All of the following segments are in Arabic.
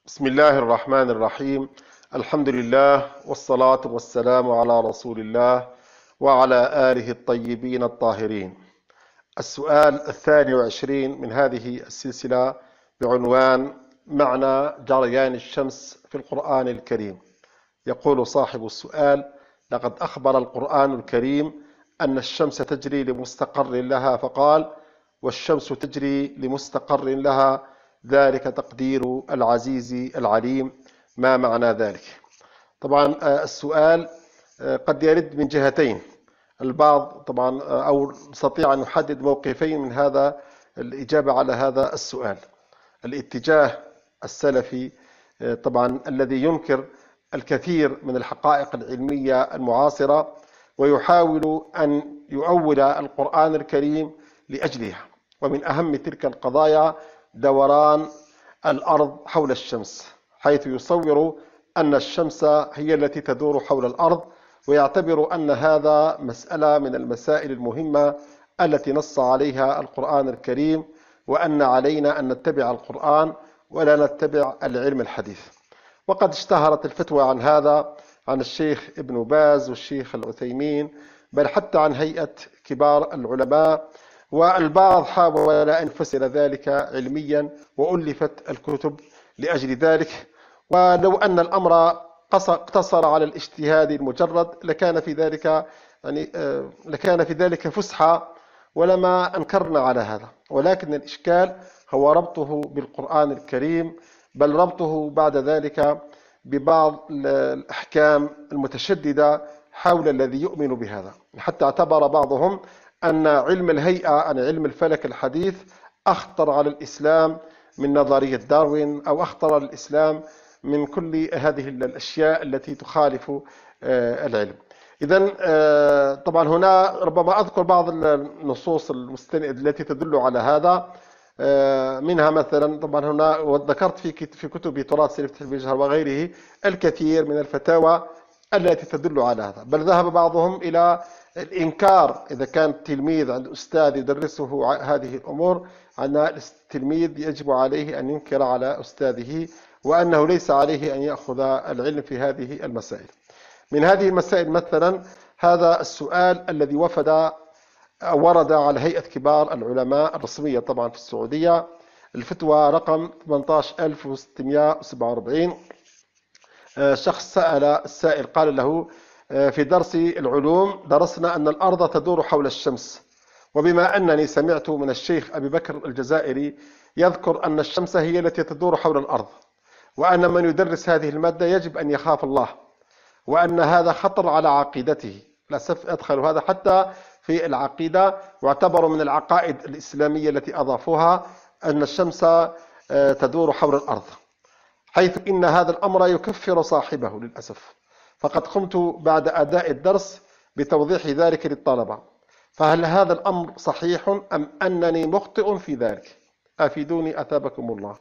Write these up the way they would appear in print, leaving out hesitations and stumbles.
بسم الله الرحمن الرحيم. الحمد لله والصلاة والسلام على رسول الله وعلى آله الطيبين الطاهرين. السؤال 22 من هذه السلسلة بعنوان معنى جريان الشمس في القرآن الكريم. يقول صاحب السؤال: لقد أخبر القرآن الكريم أن الشمس تجري لمستقر لها، فقال: والشمس تجري لمستقر لها، ذلك تقدير العزيز العليم. ما معنى ذلك؟ طبعا السؤال قد يرد من جهتين. البعض طبعا أو نستطيع أن نحدد موقفين من هذا الإجابة على هذا السؤال. الاتجاه السلفي طبعا الذي ينكر الكثير من الحقائق العلمية المعاصرة ويحاول أن يؤول القرآن الكريم لأجلها، ومن أهم تلك القضايا دوران الأرض حول الشمس، حيث يصور أن الشمس هي التي تدور حول الأرض، ويعتبر أن هذا مسألة من المسائل المهمة التي نص عليها القرآن الكريم، وأن علينا أن نتبع القرآن ولا نتبع العلم الحديث. وقد اشتهرت الفتوى عن هذا عن الشيخ ابن باز والشيخ العثيمين، بل حتى عن هيئة كبار العلماء، والبعض حاول أن يفسر ذلك علميا وألفت الكتب لأجل ذلك. ولو أن الأمر اقتصر على الاجتهاد المجرد لكان في ذلك فسحة، ولما أنكرنا على هذا. ولكن الإشكال هو ربطه بالقرآن الكريم، بل ربطه بعد ذلك ببعض الأحكام المتشددة حول الذي يؤمن بهذا، حتى اعتبر بعضهم أن علم الهيئة عن علم الفلك الحديث أخطر على الإسلام من نظرية داروين، أو أخطر على الإسلام من كل هذه الأشياء التي تخالف العلم. إذن طبعا هنا ربما أذكر بعض النصوص التي تدل على هذا. منها مثلا طبعا هنا وذكرت في كتب تراث سلف تحرير الجهر وغيره الكثير من الفتاوى التي تدل على هذا، بل ذهب بعضهم إلى الإنكار إذا كان التلميذ عند أستاذ يدرسه هذه الأمور، أن التلميذ يجب عليه أن ينكر على أستاذه، وأنه ليس عليه أن يأخذ العلم في هذه المسائل. من هذه المسائل مثلا هذا السؤال الذي ورد على هيئة كبار العلماء الرسمية طبعا في السعودية، الفتوى رقم 18647. شخص سأل السائل قال له: في درس العلوم درسنا أن الأرض تدور حول الشمس، وبما أنني سمعت من الشيخ أبي بكر الجزائري يذكر أن الشمس هي التي تدور حول الأرض، وأن من يدرس هذه المادة يجب أن يخاف الله، وأن هذا خطر على عقيدته. للأسف أدخلوا هذا حتى في العقيدة، واعتبروا من العقائد الإسلامية التي أضافوها أن الشمس تدور حول الأرض، حيث إن هذا الأمر يكفر صاحبه للأسف. فقد قمت بعد أداء الدرس بتوضيح ذلك للطلبة، فهل هذا الأمر صحيح أم أنني مخطئ في ذلك؟ أفيدوني أثابكم الله.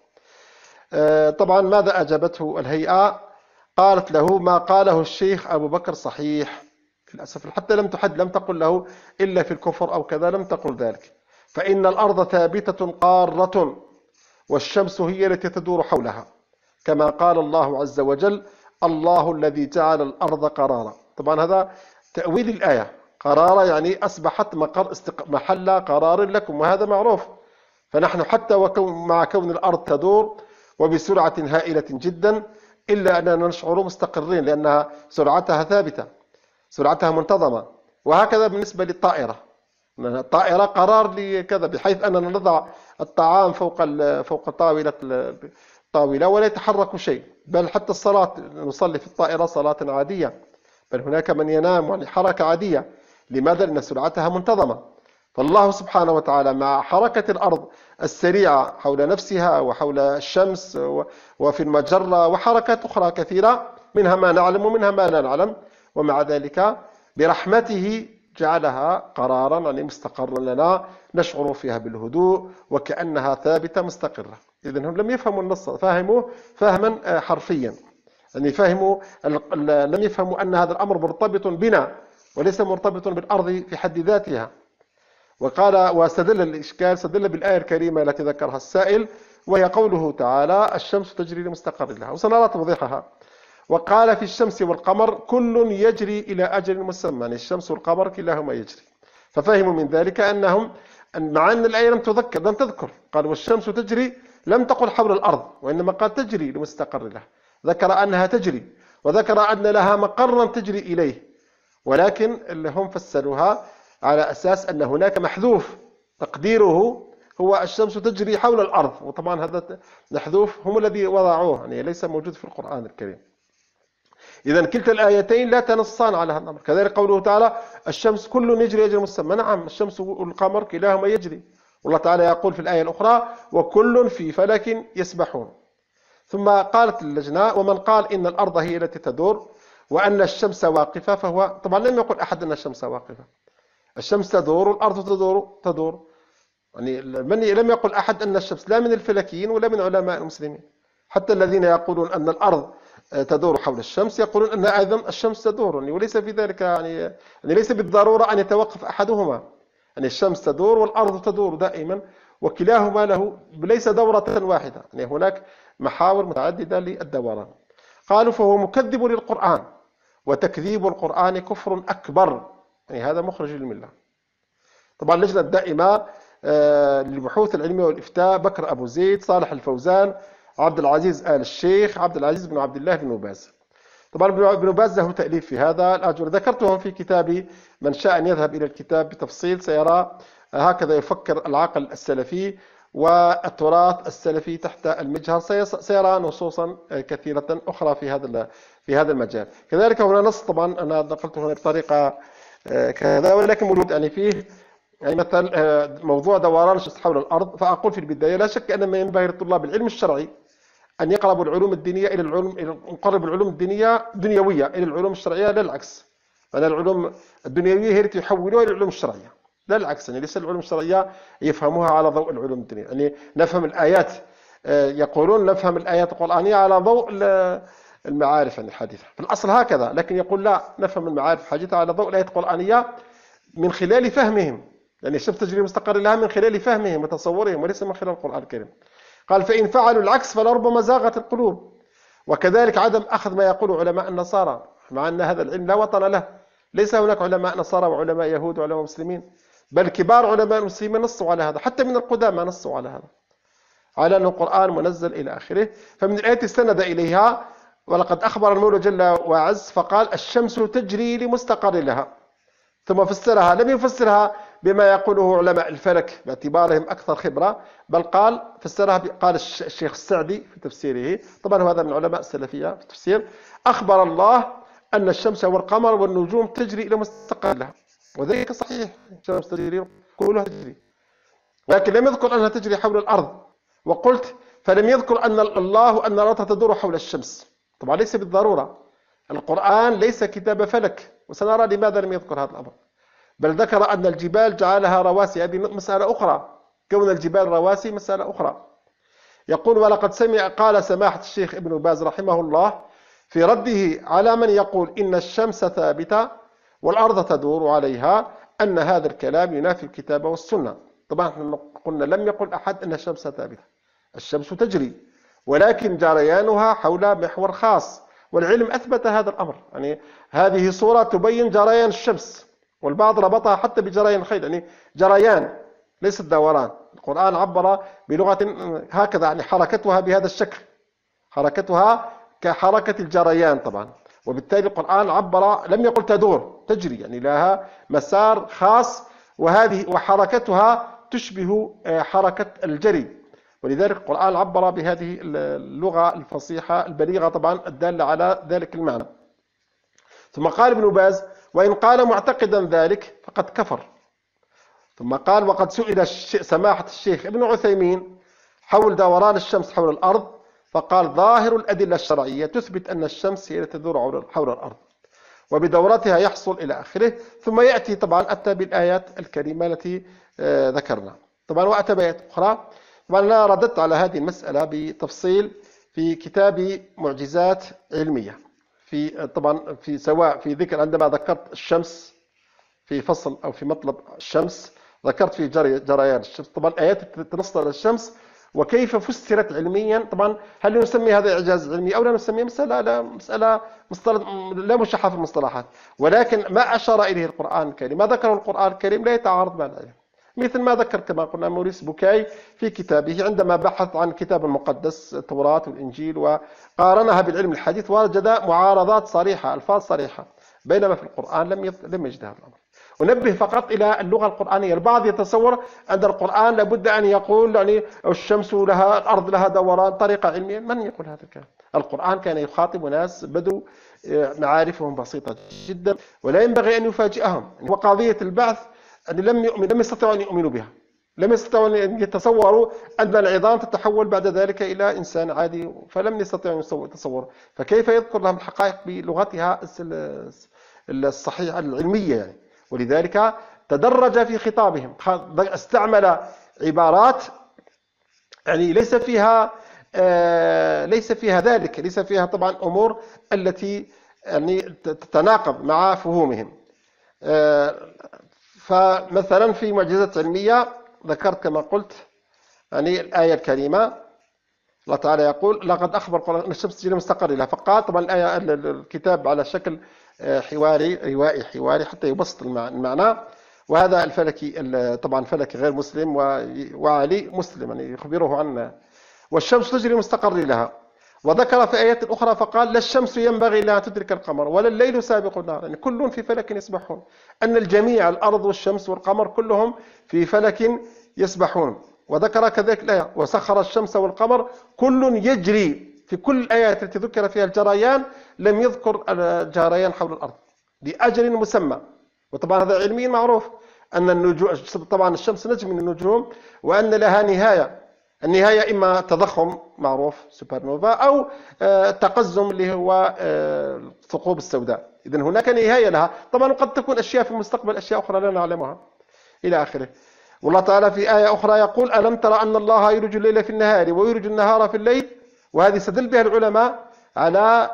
طبعا ماذا أجابته الهيئة؟ قالت له: ما قاله الشيخ أبو بكر صحيح. للأسف حتى لم تقل له إلا في الكفر أو كذا، لم تقل ذلك. فإن الأرض ثابتة قارة، والشمس هي التي تدور حولها، كما قال الله عز وجل: الله الذي جعل الأرض قرارا. طبعا هذا تأويل الآية، قرارا يعني أصبحت محل قرار لكم، وهذا معروف. فنحن حتى مع كون الأرض تدور وبسرعة هائلة جدا، إلا أننا نشعر مستقرين، لأنها سرعتها ثابتة، سرعتها منتظمة. وهكذا بالنسبة للطائرة، الطائرة قرار لكذا، بحيث أننا نضع الطعام فوق طاولة ولا يتحرك شيء، بل حتى الصلاة نصلي في الطائرة صلاة عادية، بل هناك من ينام يعني حركة عادية. لماذا؟ لأن سرعتها منتظمة. فالله سبحانه وتعالى مع حركة الأرض السريعة حول نفسها وحول الشمس وفي المجرة وحركات أخرى كثيرة، منها ما نعلم ومنها ما لا نعلم، ومع ذلك برحمته جعلها قرارا يعني مستقرا لنا نشعر فيها بالهدوء وكأنها ثابتة مستقرة. إذن هم لم يفهموا النص، فهموا فهما حرفيا، يعني لم يفهموا أن هذا الأمر مرتبط بنا وليس مرتبط بالأرض في حد ذاتها. وقال واستدل الإشكال، استدل بالآية الكريمة التي ذكرها السائل: وهي قوله تعالى الشمس تجري لمستقر لها، وسنرى توضيحها. وقال في الشمس والقمر كل يجري إلى أجل مسمى، يعني الشمس والقمر كلاهما يجري. ففهموا من ذلك أنهم مع أن الآية لم تذكر، قال والشمس تجري، لم تقل حول الأرض، وإنما قال تجري لمستقر لها، ذكر أنها تجري وذكر أن لها مقرا تجري إليه، ولكن اللي هم فسروها على أساس أن هناك محذوف تقديره هو الشمس تجري حول الأرض، وطبعا هذا محذوف هم الذي وضعوه، يعني ليس موجود في القرآن الكريم. إذا كلتا الآيتين لا تنصان على هذا الأمر. كذلك قوله تعالى الشمس كل يجري أجل مسمى، نعم الشمس والقمر كلاهما يجري، والله تعالى يقول في الآية الأخرى وكل في فلك يسبحون. ثم قالت اللجنة ومن قال إن الأرض هي التي تدور وأن الشمس واقفة، فهو طبعا لم يقل أحد أن الشمس واقفة، الشمس تدور والأرض تدور، يعني لم يقل أحد أن الشمس، لا من الفلكيين ولا من علماء المسلمين. حتى الذين يقولون أن الأرض تدور حول الشمس يقولون أن أيضا الشمس تدور، يعني وليس في ذلك يعني ليس بالضرورة أن يتوقف أحدهما، يعني الشمس تدور والأرض تدور دائما، وكلاهما له ليس دورة واحدة، يعني هناك محاور متعددة للدوران. قالوا فهو مكذب للقرآن، وتكذيب القرآن كفر أكبر، يعني هذا مخرج للملة. طبعا اللجنة الدائمة للبحوث العلمية والإفتاء بكر أبو زيد، صالح الفوزان، عبد العزيز آل الشيخ، عبد العزيز بن عبد الله بن باز. طبعا ابن باز له تأليف في هذا الأجر، ذكرتهم في كتابي، من شاء أن يذهب إلى الكتاب بتفصيل سيرى هكذا يفكر العقل السلفي والتراث السلفي تحت المجهر، سيرى نصوصا كثيرة أخرى في هذا المجال. كذلك هنا نص، طبعا أنا نقلته هنا بطريقة كذا، ولكن موجود يعني فيه يعني مثلا موضوع دوران الشمس حول الأرض. فأقول في البداية لا شك أن ما ينبغي لطلاب العلم الشرعي أن يقربوا العلوم الدينية إلى نقرب العلوم الدنيوية إلى العلوم الشرعية، لا العكس. أن العلوم الدنيوية هي التي يحولوها إلى العلوم الشرعية، لا العكس، يعني ليس العلوم الشرعية يفهموها على ضوء العلوم الدينية، يعني نفهم الآيات، يقولون نفهم الآيات القرآنية على ضوء المعارف يعني الحديثة، في الأصل هكذا، لكن يقول لا، نفهم المعارف الحديثة على ضوء الآيات القرآنية من خلال فهمهم، يعني الشمس تجري مستقر لها من خلال فهمهم وتصورهم وليس من خلال القرآن الكريم. قال فإن فعلوا العكس فلربما زاغت القلوب. وكذلك عدم أخذ ما يقول علماء النصارى، مع أن هذا العلم لا وطن له، ليس هناك علماء نصارى وعلماء يهود وعلماء مسلمين، بل كبار علماء المسلمين نصوا على هذا، حتى من القدامى نصوا على هذا، على أن القرآن منزل إلى آخره. فمن الآيات استند إليها ولقد أخبر المولى جل وعز فقال الشمس تجري لمستقر لها، ثم فسرها، لم يفسرها بما يقوله علماء الفلك باعتبارهم أكثر خبرة، بل فسرها قال الشيخ السعدي في تفسيره، طبعا هذا من علماء السلفية في التفسير، أخبر الله أن الشمس والقمر والنجوم تجري إلى مستقر لها، وذلك صحيح، الشمس تجري كلها تجري، ولكن لم يذكر أنها تجري حول الأرض. وقلت فلم يذكر أن الله أن الأرض تدور حول الشمس، طبعا ليس بالضرورة، القرآن ليس كتاب فلك، وسنرى لماذا لم يذكر هذا الأمر، بل ذكر أن الجبال جعلها رواسي، هذه مسألة أخرى، كون الجبال رواسي مسألة أخرى. يقول ولقد قال سماحة الشيخ ابن باز رحمه الله في رده على من يقول إن الشمس ثابتة والأرض تدور عليها أن هذا الكلام ينافي الكتاب والسنة. طبعا قلنا لم يقل أحد أن الشمس ثابتة، الشمس تجري ولكن جريانها حول محور خاص، والعلم أثبت هذا الأمر، يعني هذه صورة تبين جريان الشمس، والبعض ربطها حتى بجريان الخيل، يعني جريان ليس الدوران. القرآن عبر بلغة هكذا، يعني حركتها بهذا الشكل، حركتها كحركة الجريان طبعا، وبالتالي القرآن عبر لم يقل تدور، تجري، يعني لها مسار خاص، وحركتها تشبه حركة الجري، ولذلك القرآن عبر بهذه اللغة الفصيحة البليغة طبعا الدالة على ذلك المعنى. ثم قال ابن باز وإن قال معتقدا ذلك فقد كفر. ثم قال وقد سئل سماحة الشيخ ابن عثيمين حول دوران الشمس حول الأرض، فقال ظاهر الأدلة الشرعية تثبت أن الشمس هي تدور حول الأرض وبدورتها يحصل إلى آخره. ثم يأتي طبعا أتى بالآيات الكريمة التي ذكرنا، طبعا وأتى بآيات أخرى. طبعا أنا رددت على هذه المسألة بتفصيل في كتاب معجزات علمية، طبعا سواء في ذكر عندما ذكرت الشمس في فصل أو في مطلب الشمس، ذكرت في جريان الشمس، طبعا آيات تنص على الشمس وكيف فسرت علميا. طبعا هل نسمي هذا إعجاز علمي أو لا نسميه؟ مسألة لا مشحة في المصطلحات، ولكن ما أشار إليه القرآن الكريم، ما ذكره القرآن الكريم لا يتعارض مع العلم، مثل ما ذكر كما قلنا موريس بوكاي في كتابه عندما بحث عن الكتاب المقدس التوراة والإنجيل وقارنها بالعلم الحديث، وجد معارضات صريحة، ألفاظ صريحة، بينما في القرآن لم يجد هذا الأمر. ونبه فقط إلى اللغة القرآنية. البعض يتصور أن القرآن لابد أن يقول يعني الشمس لها، الأرض لها دوران، طريقة علمية. من يقول هذا الكلام؟ القرآن كان يخاطب ناس بدوا معارفهم بسيطة جدا، ولا ينبغي أن يفاجئهم. وقضية البعث أن لم يستطيعوا أن يؤمنوا بها، لم يستطيعوا أن يتصوروا أن العظام تتحول بعد ذلك إلى إنسان عادي، فلم يستطيعوا أن يتصوروا. فكيف يذكر لهم الحقائق بلغتها الصحيحة العلمية يعني؟ ولذلك تدرج في خطابهم، استعمل عبارات يعني ليس فيها ذلك، ليس فيها طبعا أمور التي يعني تتناقض مع فهومهم. فمثلا في معجزات علمية ذكرت كما قلت يعني الآية الكريمة، الله تعالى يقول لقد أخبر القرآن أن الشمس تجري مستقر لها، فقال طبعا الآية الكتاب على شكل روائي حواري حتى يبسط المعنى. وهذا الفلكي طبعا فلكي غير مسلم، وعلي مسلم يعني يخبره عن والشمس تجري مستقر لها. وذكر في آيات أخرى فقال لا الشمس ينبغي لها أن تدرك القمر ولا الليل سابق النهار، يعني كل في فلك يسبحون، أن الجميع الأرض والشمس والقمر كلهم في فلك يسبحون. وذكر كذلك الآية وسخر الشمس والقمر كل يجري. في كل الآيات التي ذكر فيها الجريان لم يذكر الجريان حول الأرض لأجل مسمى. وطبعا هذا علميا معروف أن النجوم، طبعا الشمس نجم من النجوم، وأن لها نهاية. النهاية إما تضخم معروف سوبر نوفا أو تقزم اللي هو الثقوب السوداء. إذن هناك نهاية لها. طبعا قد تكون أشياء في المستقبل أشياء أخرى لا نعلمها إلى آخره. والله تعالى في آية أخرى يقول ألم ترى أن الله يولج الليل في النهار ويولج النهار في الليل. وهذه استدل بها العلماء على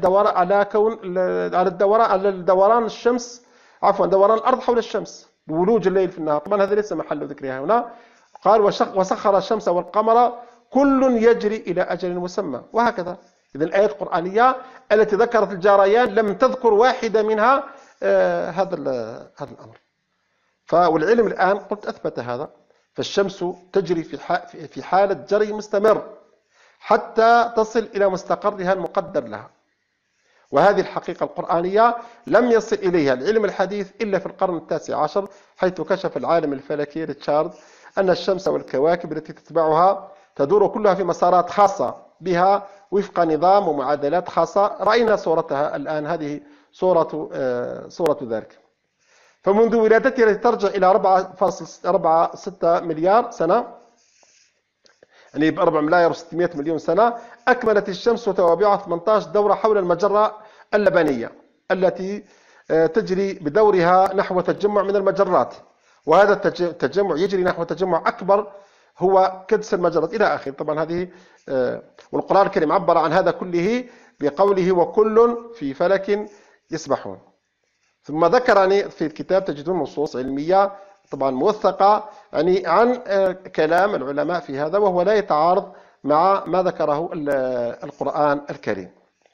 دوران الشمس، عفوا دوران الأرض حول الشمس بولوج الليل في النهار. طبعا هذا ليس محل ذكرها هنا. قال وسخر الشمس والقمر كل يجري إلى أجل مسمى، وهكذا. إذن الآيات القرآنية التي ذكرت الجريان لم تذكر واحدة منها هذا الأمر. والعلم الآن قلت أثبت هذا. فالشمس تجري في حالة جري مستمر حتى تصل إلى مستقرها المقدر لها. وهذه الحقيقة القرآنية لم يصل إليها العلم الحديث إلا في القرن التاسع عشر، حيث كشف العالم الفلكي ريتشارد أن الشمس والكواكب التي تتبعها تدور كلها في مسارات خاصة بها وفق نظام ومعادلات خاصة. رأينا صورتها الآن، هذه صورة ذلك. فمنذ ولادتها التي ترجع إلى 4.46 مليار سنة، يعني ب 4 ملاير و600 مليون سنة، أكملت الشمس وتوابعها 18 دورة حول المجرة اللبنية التي تجري بدورها نحو تجمع من المجرات. وهذا التجمع يجري نحو تجمع أكبر هو كدس المجرات إلى آخره. طبعا هذه والقرآن الكريم عبر عن هذا كله بقوله وكل في فلك يسبحون. ثم ذكر يعني في الكتاب تجدون نصوص علمية طبعا موثقة يعني عن كلام العلماء في هذا، وهو لا يتعارض مع ما ذكره القرآن الكريم.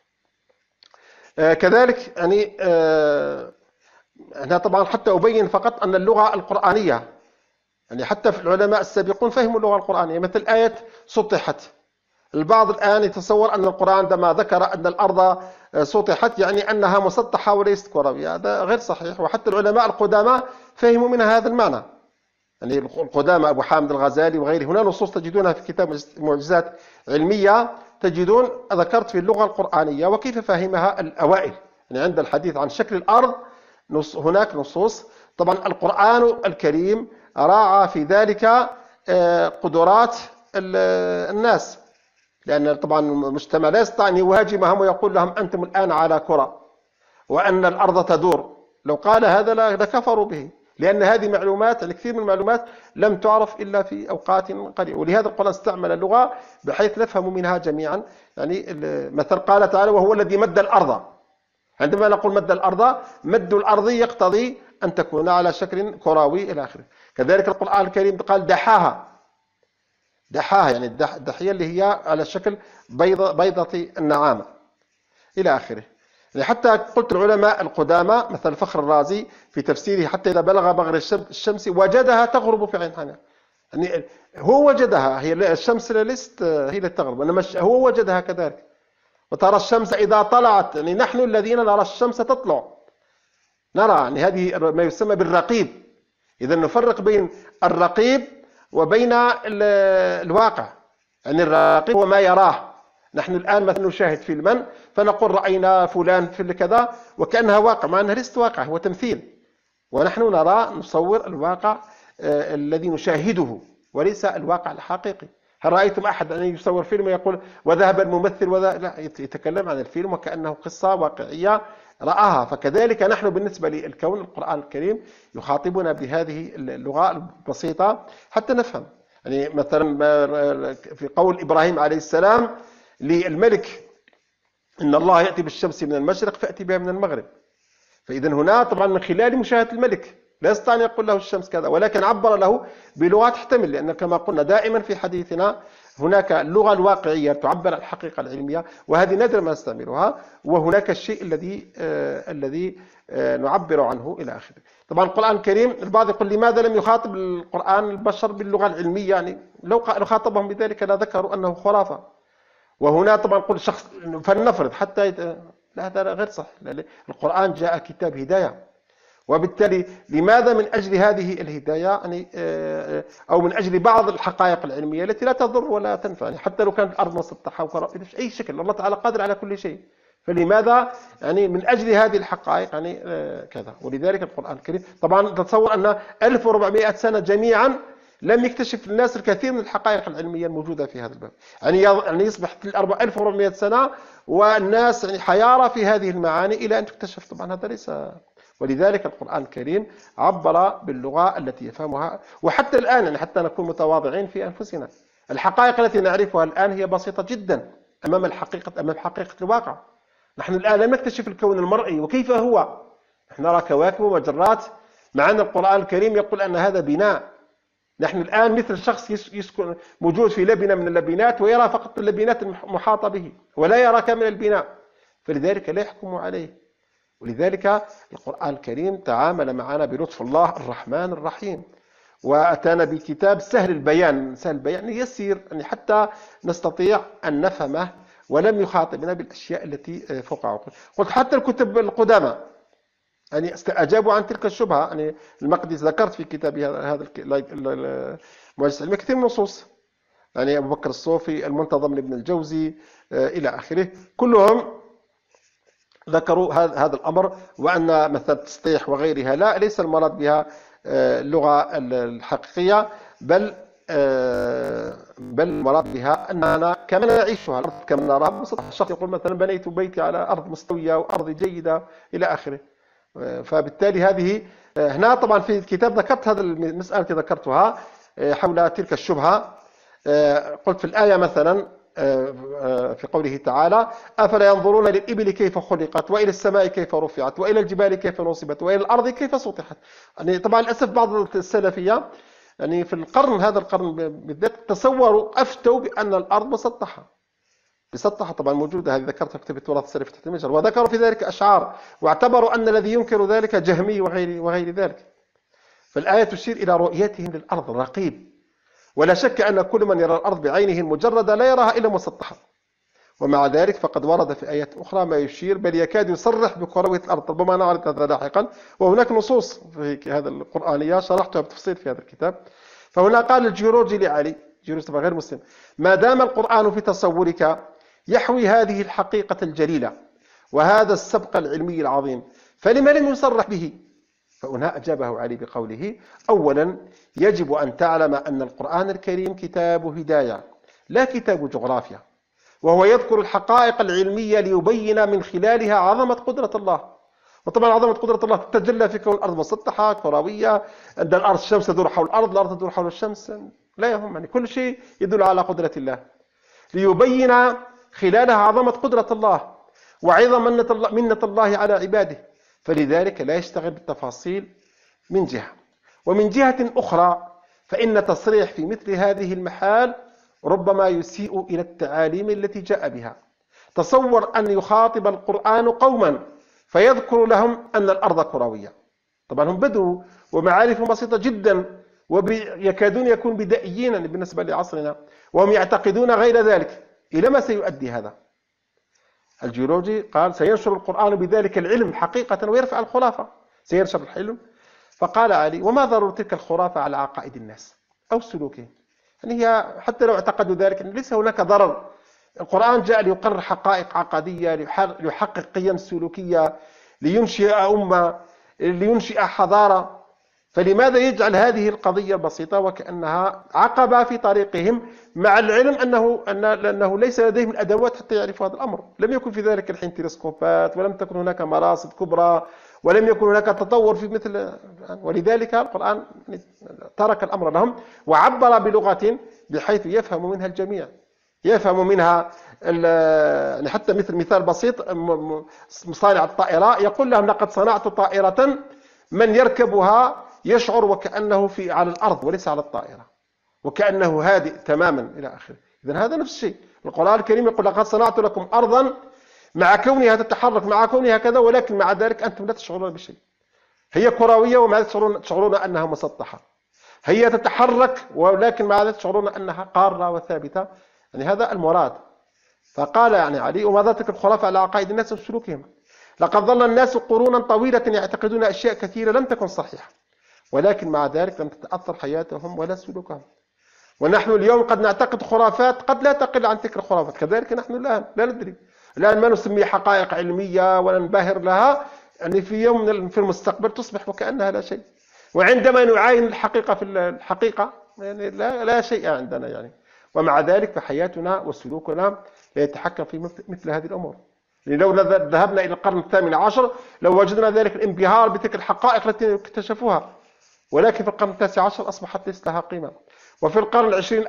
كذلك يعني هنا طبعا حتى أبين فقط أن اللغة القرآنية يعني حتى في العلماء السابقون فهموا اللغة القرآنية. مثل آية سطحت، البعض الآن يتصور أن القرآن عندما ذكر أن الأرض سطحت يعني أنها مسطحة وليست كروية. هذا غير صحيح، وحتى العلماء القدامى فهموا منها هذا المعنى. يعني القدامى أبو حامد الغزالي وغيره، هنا نصوص تجدونها في كتاب معجزات علمية، تجدون ذكرت في اللغة القرآنية وكيف فهمها الأوائل. يعني عند الحديث عن شكل الأرض هناك نصوص. طبعا القرآن الكريم راعى في ذلك قدرات الناس، لأن طبعا المجتمع لا يستطيع أن يهاجمهم ويقول لهم أنتم الآن على كرة وأن الأرض تدور. لو قال هذا لكفروا به، لأن هذه معلومات، الكثير من المعلومات لم تعرف إلا في أوقات قليلة. ولهذا القرآن استعمل اللغة بحيث نفهم منها جميعا. يعني مثل قال تعالى وهو الذي مد الأرض. عندما نقول مد الأرض، مد الأرض يقتضي أن تكون على شكل كروي إلى آخره. كذلك القرآن الكريم قال دحاها. دحاها يعني الدحية اللي هي على شكل بيضة النعامة إلى آخره. يعني حتى قلت العلماء القدامى مثل الفخر الرازي في تفسيره حتى إذا بلغ مغرب الشمس وجدها تغرب في عين حنا، يعني هو وجدها، هي الشمس ليست هي التي تغرب، إنما هو وجدها كذلك. وترى الشمس إذا طلعت، يعني نحن الذين نرى الشمس تطلع نرى، يعني هذه ما يسمى بالرقيب. إذا نفرق بين الرقيب وبين الواقع. يعني الرقيب هو ما يراه. نحن الآن مثلا نشاهد فيلما فنقول رأينا فلان في كذا وكأنها واقع، مع أنها ليست واقع، هو تمثيل. ونحن نصور الواقع الذي نشاهده وليس الواقع الحقيقي. هل رأيتم أحد أن يصور فيلم ويقول وذهب الممثل لا، يتكلم عن الفيلم وكأنه قصة واقعية رآها. فكذلك نحن بالنسبة للكون، القرآن الكريم يخاطبنا بهذه اللغة البسيطة حتى نفهم. يعني مثلا في قول إبراهيم عليه السلام للملك إن الله يأتي بالشمس من المشرق فأتي بها من المغرب. فإذا هنا طبعا من خلال مشاهدة الملك لا يستطيع أن يقول له الشمس كذا، ولكن عبر له بلغة تحتمل، لأن كما قلنا دائما في حديثنا هناك اللغة الواقعية تعبر عن الحقيقة العلمية، وهذه نادر ما نستعملها، وهناك الشيء الذي نعبر عنه إلى آخره. طبعا القرآن الكريم البعض يقول لماذا لم يخاطب القرآن البشر باللغة العلمية؟ يعني لو خاطبهم بذلك لذكروا أنه خرافة. وهنا طبعا نقول شخص فلنفرض حتى لا، هذا غير صح. القرآن جاء كتاب هداية، وبالتالي لماذا من أجل هذه الهداية يعني أو من أجل بعض الحقائق العلمية التي لا تضر ولا تنفع، يعني حتى لو كانت الأرض مسطحة في أي شكل الله تعالى قادر على كل شيء، فلماذا يعني من أجل هذه الحقائق يعني كذا. ولذلك القرآن الكريم طبعا تتصور أن 1400 سنة جميعا لم يكتشف الناس الكثير من الحقائق العلمية الموجودة في هذا الباب. يعني يصبح 1400 سنة والناس يعني حيارى في هذه المعاني إلى أن تكتشف. طبعا هذا ليس. ولذلك القرآن الكريم عبر باللغة التي يفهمها. وحتى الآن يعني حتى نكون متواضعين في أنفسنا، الحقائق التي نعرفها الآن هي بسيطة جدا أمام حقيقة الواقع. نحن الآن لم نكتشف الكون المرئي وكيف هو، نحن نرى كواكب ومجرات، مع أن القرآن الكريم يقول أن هذا بناء. نحن الآن مثل شخص يسكن موجود في لبنة من اللبنات ويرى فقط اللبنات المحاطة به ولا يرى كامل البناء، فلذلك لا يحكم عليه. ولذلك القرآن الكريم تعامل معنا بلطف الله الرحمن الرحيم، وأتانا بكتاب سهل البيان يعني يسير يعني حتى نستطيع أن نفهمه، ولم يخاطبنا بالأشياء التي فوق عقول. قلت حتى الكتب القدامى يعني أجابوا عن تلك الشبهة. يعني المقدس ذكرت في كتابه هذا المؤسس العلمي كثير من النصوص، يعني أبو بكر الصوفي، المنتظم لابن الجوزي إلى آخره، كلهم ذكروا هذا الأمر، وأن مثل التسطيح وغيرها لا، ليس المراد بها اللغة الحقيقية، بل المراد بها أننا كما نعيشها، الأرض كما نراها مسطحة. الشخص يقول مثلا بنيت بيتي على أرض مستوية وأرض جيدة إلى آخره. فبالتالي هذه هنا طبعا في الكتاب ذكرت هذه المسألة التي ذكرتها حول تلك الشبهة. قلت في الآية مثلا في قوله تعالى أفلا ينظرون للإبل كيف خلقت وإلى السماء كيف رفعت وإلى الجبال كيف نصبت وإلى الأرض كيف سطحت. يعني طبعا للأسف بعض السلفية يعني في هذا القرن بالذات تصوروا أفتوا بأن الأرض مسطحة طبعا موجودة، هذه ذكرتها في كتاب التراث السلفي تحت المجهر، وذكروا في ذلك أشعار، واعتبروا أن الذي ينكر ذلك جهمي وغير ذلك. فالآية تشير إلى رؤيتهم للأرض رقيب، ولا شك أن كل من يرى الأرض بعينه المجردة لا يراها إلا مسطحة. ومع ذلك فقد ورد في آيات أخرى ما يشير بل يكاد يصرح بكروية الأرض، ربما نعرض هذا لاحقا، وهناك نصوص في هذا القرآنية شرحتها بتفصيل في هذا الكتاب. فهنا قال الجيروجي لعلي، جيروجي طبعا غير مسلم، ما دام القرآن في تصورك يحوي هذه الحقيقة الجليلة وهذا السبق العلمي العظيم فلما لم يصرح به؟ فهنا أجابه علي بقوله أولا يجب أن تعلم أن القرآن الكريم كتاب هداية لا كتاب جغرافيا، وهو يذكر الحقائق العلمية ليبين من خلالها عظمة قدرة الله. وطبعا عظمة قدرة الله تتجلى في كون الأرض مسطحة كروية، أن الأرض الشمس تدور حول الأرض تدور حول الشمس، لا يهم، يعني كل شيء يدل على قدرة الله، ليبين خلالها عظمة قدرة الله وعظم منة الله على عباده. فلذلك لا يشتغل بالتفاصيل من جهة، ومن جهة أخرى فإن تصريح في مثل هذه المحال ربما يسيء إلى التعاليم التي جاء بها. تصور أن يخاطب القرآن قوما فيذكر لهم أن الأرض كروية. طبعا هم بدوا ومعارفهم بسيطة جدا ويكادون يكون بدائيين بالنسبة لعصرنا، وهم يعتقدون غير ذلك. إلى ما سيؤدي هذا؟ الجيولوجي قال سينشر القرآن بذلك العلم حقيقة ويرفع الخرافة، سينشر الحلم. فقال علي: وما ضرر تلك الخرافة على عقائد الناس أو سلوكهم؟ يعني هي حتى لو اعتقدوا ذلك ليس هناك ضرر. القرآن جاء ليقرر حقائق عقدية، ليحقق قيم سلوكية، لينشئ أمة، لينشئ حضارة. فلماذا يجعل هذه القضية البسيطة وكأنها عقبة في طريقهم، مع العلم أنه ليس لديهم الأدوات حتى يعرفوا هذا الأمر؟ لم يكن في ذلك الحين تلسكوبات، ولم تكن هناك مراصد كبرى، ولم يكن هناك تطور في مثل. ولذلك القرآن ترك الأمر لهم وعبر بلغة بحيث يفهم منها الجميع، يفهم منها حتى مثال بسيط. مصانع الطائرة يقول لهم: لقد صنعت طائرة من يركبها يشعر وكأنه على الأرض وليس على الطائرة، وكأنه هادئ تماما إلى آخره. إذن هذا نفس الشيء. القرآن الكريم يقول: لقد صنعت لكم أرضا، مع كونها تتحرك، مع كونها كذا، ولكن مع ذلك أنتم لا تشعرون بشيء. هي كروية ومع ذلك تشعرون أنها مسطحة. هي تتحرك ولكن مع ذلك تشعرون أنها قارة وثابتة. يعني هذا المراد. فقال يعني علي: وما ذاتك الخرافة على عقائد الناس وسلوكهم. لقد ظل الناس قرونا طويلة يعتقدون أشياء كثيرة لم تكن صحيحة، ولكن مع ذلك لم تتأثر حياتهم ولا سلوكهم. ونحن اليوم قد نعتقد خرافات قد لا تقل عن تلك الخرافات. كذلك نحن الآن لا ندري، الآن ما نسميه حقائق علمية ولا نباهر لها، يعني في يوم في المستقبل تصبح وكأنها لا شيء. وعندما نعاين الحقيقة في الحقيقة يعني لا شيء عندنا يعني. ومع ذلك فحياتنا وسلوكنا لا يتحكم في مثل هذه الأمور. يعني لو ذهبنا إلى القرن الثامن عشر لو وجدنا ذلك الانبهار بتلك الحقائق التي اكتشفوها، ولكن في القرن التاسع عشر أصبحت ليس لها قيمة. وفي القرن العشرين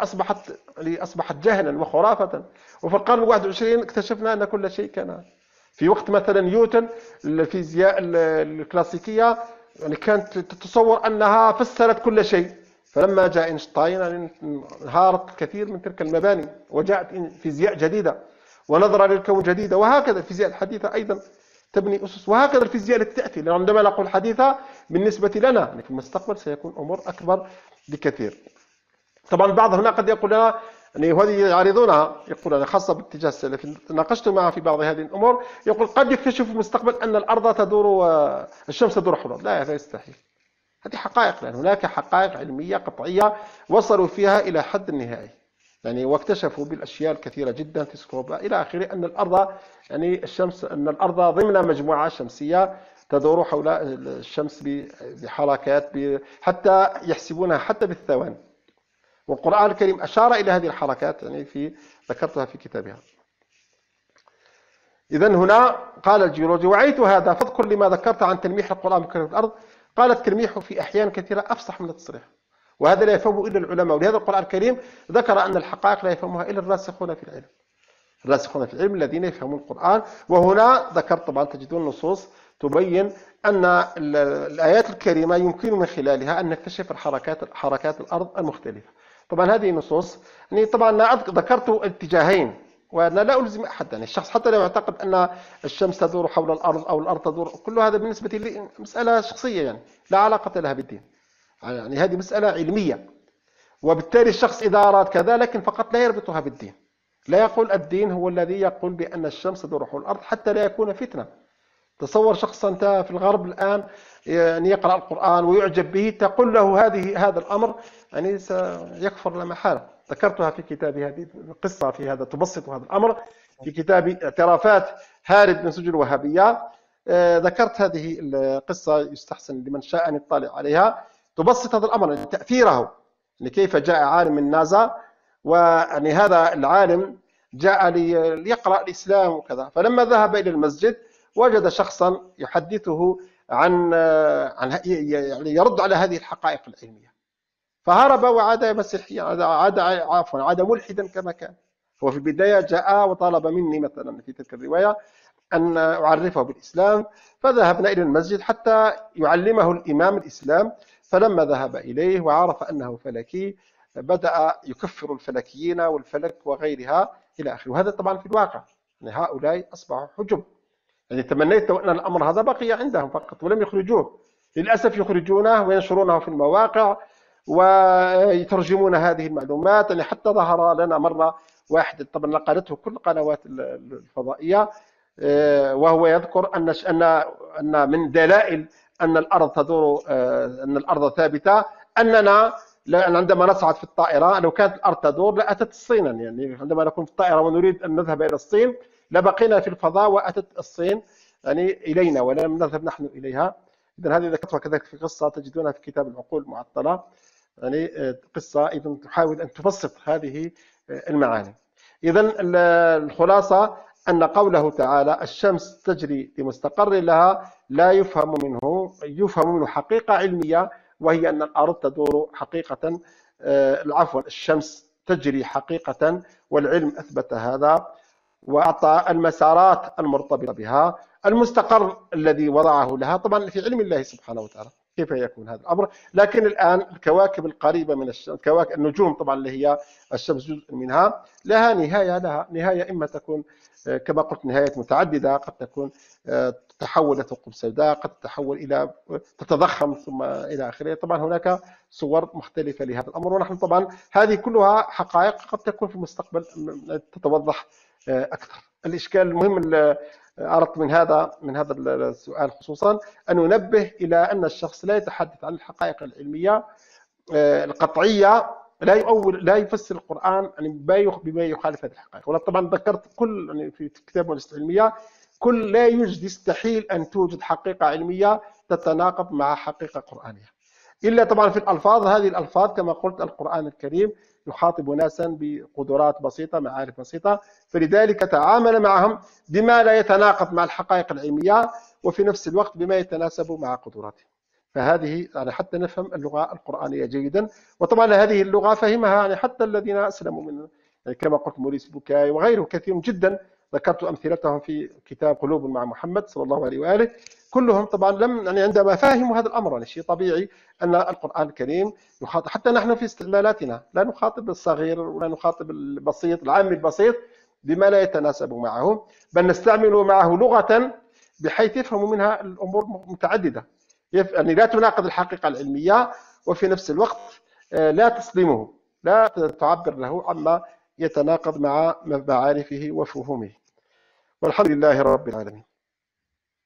أصبحت جهلا وخرافة. وفي القرن الواحد والعشرين اكتشفنا أن كل شيء كان في وقت مثلا نيوتن الفيزياء الكلاسيكية يعني كانت تتصور أنها فسرت كل شيء، فلما جاء اينشتاين يعني انهارت الكثير من تلك المباني وجاءت فيزياء جديدة ونظرة للكون جديدة. وهكذا الفيزياء الحديثة أيضا تبني أسس، وهكذا الفيزياء التي تأتي. عندما نقول حديثة بالنسبة لنا يعني في المستقبل سيكون أمور أكبر بكثير. طبعا البعض هنا قد يقول لنا يعني وهذه يعرضونها، يقول خاصة باتجاه السلفي، ناقشت معه في بعض هذه الأمور، يقول قد يكتشف في المستقبل أن الأرض تدور الشمس تدور حول الأرض. لا، هذا يستحيل. هذه حقائق، لأن هناك حقائق علمية قطعية وصلوا فيها إلى حد النهائي يعني، واكتشفوا بالأشياء الكثيرة جدا تلسكوب إلى آخره أن الأرض يعني أن الأرض ضمن مجموعة شمسية تدور حول الشمس بحركات حتى يحسبونها حتى بالثواني. والقرآن الكريم أشار إلى هذه الحركات يعني ذكرتها في كتابها. إذن هنا قال الجيولوجي: وعيت هذا فاذكر لما ذكرت عن تلميح القرآن بكلمة الأرض. قال: التلميح في أحيان كثيرة أفصح من التصريح، وهذا لا يفهمه إلا العلماء. ولهذا القرآن الكريم ذكر أن الحقائق لا يفهمها إلا الراسخون في العلم، الراسخون في العلم الذين يفهمون القرآن. وهنا ذكرت طبعا تجدون نصوص تبين أن الآيات الكريمة يمكن من خلالها أن نكتشف حركات الأرض المختلفة. طبعا هذه نصوص يعني طبعا ذكرت اتجاهين، وأنا لا ألزم أحد يعني الشخص حتى لو يعتقد أن الشمس تدور حول الأرض أو الأرض تدور، كل هذا بالنسبة لي مسألة شخصية يعني لا علاقة لها بالدين. يعني هذه مسألة علمية، وبالتالي الشخص إذا أراد كذا لكن فقط لا يربطها بالدين. لا يقول الدين هو الذي يقول بأن الشمس تدور حول الأرض حتى لا يكون فتنة. تصور شخص أنت في الغرب الآن يعني يقرأ القرآن ويعجب به، تقول له هذا الأمر يعني سيكفر لا محالة. ذكرتها في كتابي هذه القصة في هذا تبسط هذا الأمر في كتابي اعترافات هارب من سجن الوهابية. ذكرت هذه القصة يستحسن لمن شاء أن يطلع عليها، تبسط هذا الأمر يعني تأثيره، يعني كيف جاء عالم من نازا، ويعني هذا العالم جاء ليقرأ الإسلام وكذا، فلما ذهب إلى المسجد وجد شخصا يحدثه عن يعني يرد على هذه الحقائق العلمية، فهرب وعاد مسيحيا، عاد ملحدا كما كان. هو في البداية جاء وطالب مني مثلا في تلك الرواية أن أعرفه بالإسلام، فذهبنا إلى المسجد حتى يعلمه الإمام الإسلام. فلما ذهب إليه وعرف أنه فلكي بدأ يكفر الفلكيين والفلك وغيرها إلى آخره. وهذا طبعا في الواقع يعني هؤلاء أصبحوا حجب. يعني تمنيت أن الأمر هذا بقي عندهم فقط ولم يخرجوه. للأسف يخرجونه وينشرونه في المواقع ويترجمون هذه المعلومات. يعني حتى ظهر لنا مرة واحد طبعا نقلته كل القنوات الفضائية، وهو يذكر أن من دلائل أن الأرض تدور، أن الأرض ثابتة، أننا عندما نصعد في الطائرة لو كانت الأرض تدور لأتت الصين. يعني عندما نكون في الطائرة ونريد أن نذهب إلى الصين لبقينا في الفضاء وأتت الصين يعني إلينا ولم نذهب نحن إليها. إذا هذه ذكرتها كذلك في قصة تجدونها في كتاب العقول المعطلة، يعني قصة إذا تحاول أن تبسط هذه المعاني. إذا الخلاصة أن قوله تعالى الشمس تجري لمستقر لها لا يفهم منه حقيقة علمية، وهي أن الأرض تدور حقيقة، عفوا الشمس تجري حقيقة، والعلم أثبت هذا وأعطى المسارات المرتبطة بها. المستقر الذي وضعه لها طبعا في علم الله سبحانه وتعالى كيف يكون هذا الأمر. لكن الآن الكواكب القريبة من الشمس، كواكب النجوم طبعا اللي هي الشمس جزء منها، لها نهاية إما تكون كما قلت نهاية متعددة، قد تكون تتحول إلى ثقوب سوداء، قد تتحول إلى تتضخم ثم إلى آخره. طبعا هناك صور مختلفة لهذا الأمر، ونحن طبعا هذه كلها حقائق قد تكون في المستقبل تتوضح أكثر. الإشكال المهم اللي أردت من هذا السؤال خصوصا أن ننبه إلى أن الشخص لا يتحدث عن الحقائق العلمية القطعية، لا يفسر القرآن بما يخالف هذه الحقائق. وأنا طبعا ذكرت كل يعني في كتاب المؤسسات العلمية لا يوجد، يستحيل أن توجد حقيقة علمية تتناقض مع حقيقة قرآنية، إلا طبعا في الألفاظ. هذه الألفاظ كما قلت القرآن الكريم يخاطب ناسا بقدرات بسيطة، معارف بسيطة، فلذلك تعامل معهم بما لا يتناقض مع الحقائق العلمية وفي نفس الوقت بما يتناسب مع قدراتهم. فهذه يعني حتى نفهم اللغة القرآنية جيدا. وطبعا هذه اللغة فهمها يعني حتى الذين أسلموا من يعني كما قلت موريس بوكاي وغيره كثير جدا، ذكرت أمثلتهم في كتاب قلوب مع محمد صلى الله عليه وآله. كلهم طبعا لم يعني عندما فهموا هذا الأمر يعني شيء طبيعي أن القرآن الكريم يخاطب. حتى نحن في استعمالاتنا لا نخاطب الصغير ولا نخاطب البسيط العامي البسيط بما لا يتناسب معه، بل نستعمل معه لغة بحيث يفهم منها الأمور متعددة، يعني لا تناقض الحقيقة العلمية وفي نفس الوقت لا تصدمه، لا تعبر له عما يتناقض مع معارفه وفهومه. والحمد لله رب العالمين.